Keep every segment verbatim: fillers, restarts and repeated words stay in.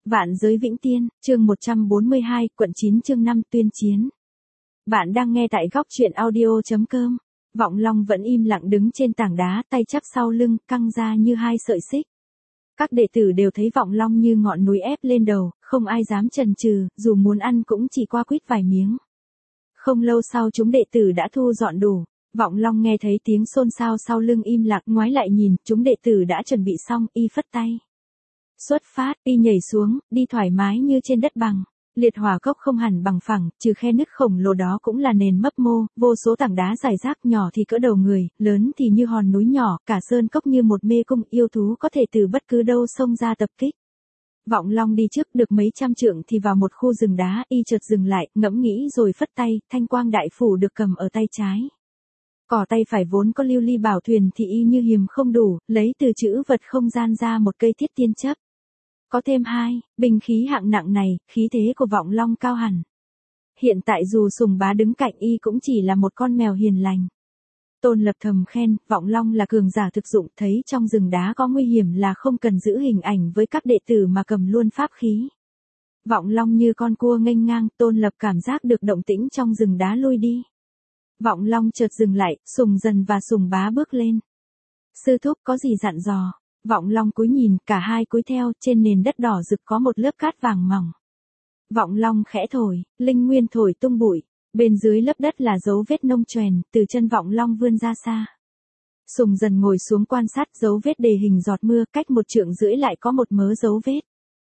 Vạn giới vĩnh tiên, chương một trăm bốn mươi hai, quận chín chương năm tuyên chiến. Bạn đang nghe tại góc truyện audio.com. Vọng Long vẫn im lặng đứng trên tảng đá, tay chắp sau lưng, căng ra như hai sợi xích. Các đệ tử đều thấy Vọng Long như ngọn núi ép lên đầu, không ai dám chần chừ, dù muốn ăn cũng chỉ qua quýt vài miếng. Không lâu sau chúng đệ tử đã thu dọn đủ. Vọng Long nghe thấy tiếng xôn xao sau lưng im lặng, ngoái lại nhìn, chúng đệ tử đã chuẩn bị xong, y phất tay. Xuất phát, y nhảy xuống, đi thoải mái như trên đất bằng. Liệt hỏa cốc không hẳn bằng phẳng, trừ khe nứt khổng lồ đó cũng là nền mấp mô, vô số tảng đá rải rác, nhỏ thì cỡ đầu người, lớn thì như hòn núi nhỏ, cả sơn cốc như một mê cung, yêu thú có thể từ bất cứ đâu xông ra tập kích. Vọng Long đi trước được mấy trăm trượng thì vào một khu rừng đá, y chợt dừng lại, ngẫm nghĩ rồi phất tay, thanh quang đại phủ được cầm ở tay trái. Cỏ tay phải vốn có lưu ly bảo thuyền thì y như hiềm không đủ, lấy từ chữ vật không gian ra một cây thiết tiên chấp. Có thêm hai, binh khí hạng nặng này, khí thế của Vọng Long cao hẳn. Hiện tại dù Sùng Bá đứng cạnh y cũng chỉ là một con mèo hiền lành. Tôn Lập thầm khen, Vọng Long là cường giả thực dụng, thấy trong rừng đá có nguy hiểm là không cần giữ hình ảnh với các đệ tử mà cầm luôn pháp khí. Vọng Long như con cua nghênh ngang, Tôn Lập cảm giác được động tĩnh trong rừng đá lui đi. Vọng Long chợt dừng lại, Sùng Dần và Sùng Bá bước lên. Sư thúc có gì dặn dò? Vọng Long cúi nhìn, cả hai cúi theo, trên nền đất đỏ rực có một lớp cát vàng mỏng. Vọng Long khẽ thổi, linh nguyên thổi tung bụi, bên dưới lớp đất là dấu vết nông choèn, từ chân Vọng Long vươn ra xa. Sùng Dần ngồi xuống quan sát dấu vết đề hình giọt mưa, cách một trượng rưỡi lại có một mớ dấu vết.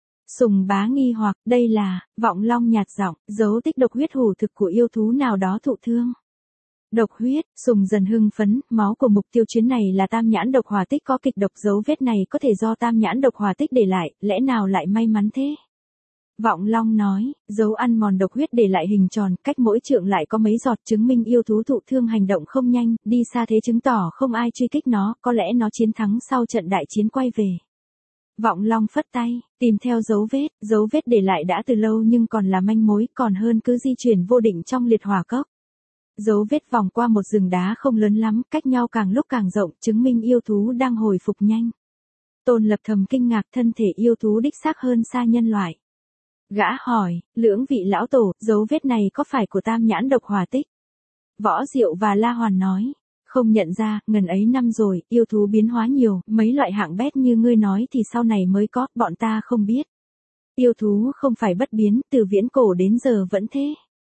Sùng Bá nghi hoặc, đây là, Vọng Long nhạt giọng, dấu tích độc huyết hủ thực của yêu thú nào đó thụ thương. Độc huyết, Sùng Dần hưng phấn, máu của mục tiêu chuyến này là tam nhãn độc hỏa tích có kịch độc, dấu vết này có thể do tam nhãn độc hỏa tích để lại, lẽ nào lại may mắn thế? Vọng Long nói, dấu ăn mòn độc huyết để lại hình tròn, cách mỗi trượng lại có mấy giọt, chứng minh yêu thú thụ thương hành động không nhanh, đi xa thế chứng tỏ không ai truy kích nó, có lẽ nó chiến thắng sau trận đại chiến quay về. Vọng Long phất tay, tìm theo dấu vết, dấu vết để lại đã từ lâu nhưng còn là manh mối, còn hơn cứ di chuyển vô định trong liệt hỏa cốc. Dấu vết vòng qua một rừng đá không lớn lắm, cách nhau càng lúc càng rộng, chứng minh yêu thú đang hồi phục nhanh. Tôn Lập thầm kinh ngạc, thân thể yêu thú đích xác hơn xa nhân loại. Gã hỏi, lưỡng vị lão tổ, dấu vết này có phải của tam nhãn độc hỏa tích? Võ Diệu và La Hoàn nói, không nhận ra, ngần ấy năm rồi, yêu thú biến hóa nhiều, mấy loại hạng bét như ngươi nói thì sau này mới có, bọn ta không biết. Yêu thú không phải bất biến, từ viễn cổ đến giờ vẫn thế.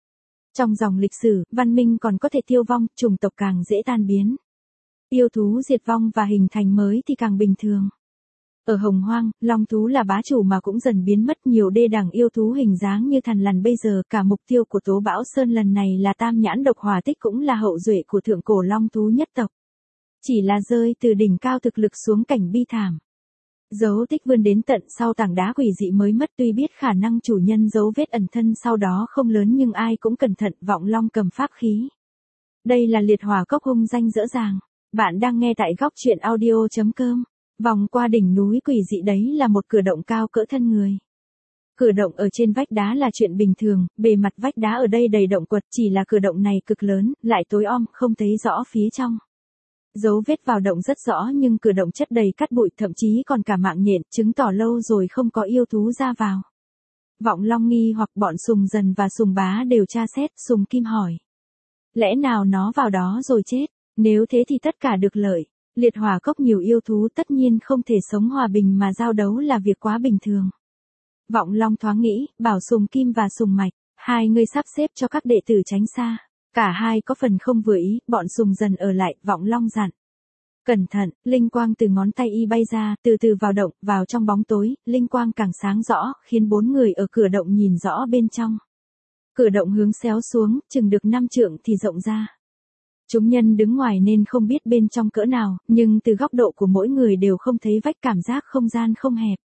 Trong dòng lịch sử, văn minh còn có thể tiêu vong, chủng tộc càng dễ tan biến. Yêu thú diệt vong và hình thành mới thì càng bình thường. Ở Hồng Hoang, long thú là bá chủ mà cũng dần biến mất, nhiều đê đẳng yêu thú hình dáng như thằn lằn bây giờ, cả mục tiêu của Tố Bão Sơn lần này là tam nhãn độc hỏa tích, cũng là hậu duệ của thượng cổ long thú nhất tộc. Chỉ là rơi từ đỉnh cao thực lực xuống cảnh bi thảm. Dấu tích vươn đến tận sau tảng đá quỷ dị mới mất, tuy biết khả năng chủ nhân dấu vết ẩn thân sau đó không lớn nhưng ai cũng cẩn thận. Vọng Long cầm pháp khí. Đây là liệt hỏa cốc hung danh dễ dàng. Bạn đang nghe tại góc truyện audio.com. Vòng qua đỉnh núi quỷ dị đấy là một cửa động cao cỡ thân người. Cửa động ở trên vách đá là chuyện bình thường, bề mặt vách đá ở đây đầy động quật, chỉ là cửa động này cực lớn, lại tối om, không thấy rõ phía trong. Dấu vết vào động rất rõ nhưng cửa động chất đầy cát bụi, thậm chí còn cả mạng nhện, chứng tỏ lâu rồi không có yêu thú ra vào. Vọng Long nghi hoặc, bọn Sùng Dần và Sùng Bá đều tra xét. Sùng Kim hỏi, lẽ nào nó vào đó rồi chết? Nếu thế thì tất cả được lợi. Liệt hỏa cốc nhiều yêu thú, tất nhiên không thể sống hòa bình mà giao đấu là việc quá bình thường. Vọng Long thoáng nghĩ, bảo Sùng Kim và Sùng Mạch, hai người sắp xếp cho các đệ tử tránh xa. Cả hai có phần không vừa ý, bọn Sùng Dần ở lại. Vọng Long dặn, cẩn thận. Linh quang từ ngón tay y bay ra, từ từ vào động, vào trong bóng tối, linh quang càng sáng rõ, khiến bốn người ở cửa động nhìn rõ bên trong. Cửa động hướng xéo xuống, chừng được năm trượng thì rộng ra. Chúng nhân đứng ngoài nên không biết bên trong cỡ nào, nhưng từ góc độ của mỗi người đều không thấy vách, cảm giác không gian không hẹp.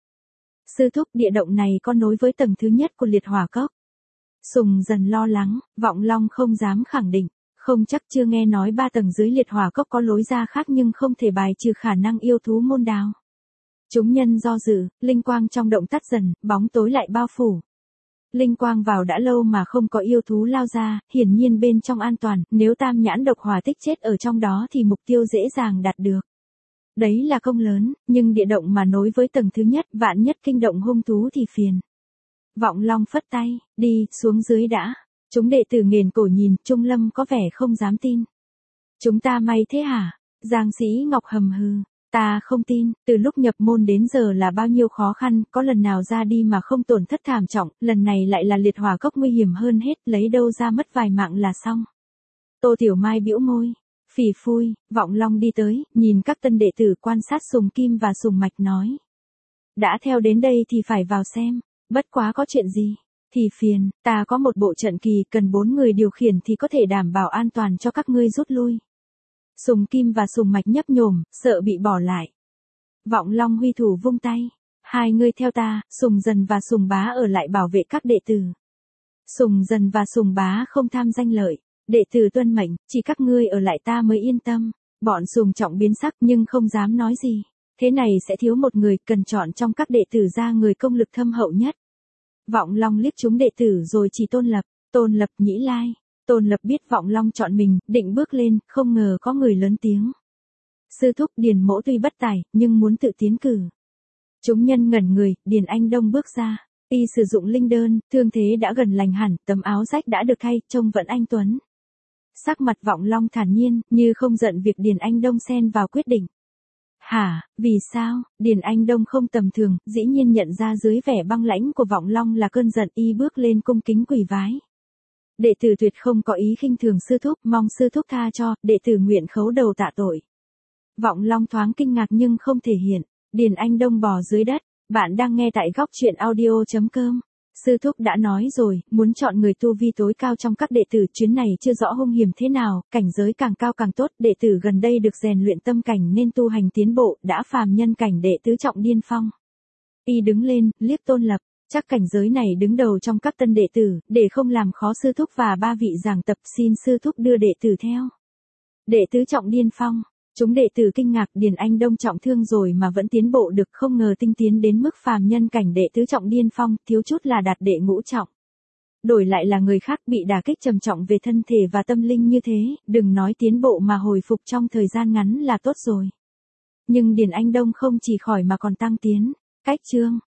Sư thúc, địa động này có nối với tầng thứ nhất của liệt hỏa cốc. Sùng Dần lo lắng, Vọng Long không dám khẳng định, không chắc, chưa nghe nói ba tầng dưới liệt hỏa cốc có lối ra khác nhưng không thể bài trừ khả năng yêu thú môn đào. Chúng nhân do dự, linh quang trong động tắt dần, bóng tối lại bao phủ. Linh quang vào đã lâu mà không có yêu thú lao ra, hiển nhiên bên trong an toàn, nếu tam nhãn độc hỏa tích chết ở trong đó thì mục tiêu dễ dàng đạt được. Đấy là công lớn, nhưng địa động mà nối với tầng thứ nhất, vạn nhất kinh động hung thú thì phiền. Vọng Long phất tay, đi, xuống dưới đã. Chúng đệ tử nghền cổ nhìn, Trung Lâm có vẻ không dám tin. Chúng ta may thế hả? Giang Sĩ Ngọc hầm hừ, ta không tin, từ lúc nhập môn đến giờ là bao nhiêu khó khăn, có lần nào ra đi mà không tổn thất thảm trọng, lần này lại là liệt hỏa cốc nguy hiểm hơn hết, lấy đâu ra mất vài mạng là xong. Tô Tiểu Mai bĩu môi, phì phui, Vọng Long đi tới, nhìn các tân đệ tử quan sát Sùng Kim và Sùng Mạch nói. Đã theo đến đây thì phải vào xem, bất quá có chuyện gì, thì phiền, ta có một bộ trận kỳ cần bốn người điều khiển thì có thể đảm bảo an toàn cho các ngươi rút lui. Sùng Kim và Sùng Mạch nhấp nhổm, sợ bị bỏ lại. Vọng Long huy thủ vung tay, hai người theo ta, Sùng Dần và Sùng Bá ở lại bảo vệ các đệ tử. Sùng Dần và Sùng Bá không tham danh lợi, đệ tử tuân mệnh, chỉ các ngươi ở lại ta mới yên tâm. Bọn Sùng Trọng biến sắc nhưng không dám nói gì, thế này sẽ thiếu một người, cần chọn trong các đệ tử ra người công lực thâm hậu nhất. Vọng Long liếc chúng đệ tử rồi chỉ Tôn Lập, Tôn Lập Nhĩ Lai. Tôn Lập biết Vọng Long chọn mình, định bước lên, không ngờ có người lớn tiếng. Sư thúc Điền Mỗ tuy bất tài, nhưng muốn tự tiến cử. Chúng nhân ngẩn người, Điền Anh Đông bước ra. Y sử dụng linh đơn, thương thế đã gần lành hẳn, tấm áo rách đã được thay, trông vẫn anh tuấn. Sắc mặt Vọng Long thản nhiên, như không giận việc Điền Anh Đông xen vào quyết định. Hả, vì sao? Điền Anh Đông không tầm thường, dĩ nhiên nhận ra dưới vẻ băng lãnh của Vọng Long là cơn giận, y bước lên cung kính quỳ vái. Đệ tử tuyệt không có ý khinh thường sư thúc, mong sư thúc tha cho, đệ tử nguyện khấu đầu tạ tội. Vọng Long thoáng kinh ngạc nhưng không thể hiện. Điền Anh Đông bò dưới đất, bạn đang nghe tại góc truyện audio chấm com. Sư thúc đã nói rồi, muốn chọn người tu vi tối cao trong các đệ tử, chuyến này chưa rõ hung hiểm thế nào, cảnh giới càng cao càng tốt, đệ tử gần đây được rèn luyện tâm cảnh nên tu hành tiến bộ, đã phàm nhân cảnh đệ tứ trọng điên phong. Y đứng lên, liếc Tôn Lập, chắc cảnh giới này đứng đầu trong các tân đệ tử, để không làm khó sư thúc và ba vị giảng tập, xin sư thúc đưa đệ tử theo. Đệ tứ trọng điên phong. Chúng đệ tử kinh ngạc, Điền Anh Đông trọng thương rồi mà vẫn tiến bộ được, không ngờ tinh tiến đến mức phàm nhân cảnh đệ tứ trọng điên phong, thiếu chút là đạt đệ ngũ trọng. Đổi lại là người khác bị đả kích trầm trọng về thân thể và tâm linh như thế, đừng nói tiến bộ mà hồi phục trong thời gian ngắn là tốt rồi. Nhưng Điền Anh Đông không chỉ khỏi mà còn tăng tiến. Cách chương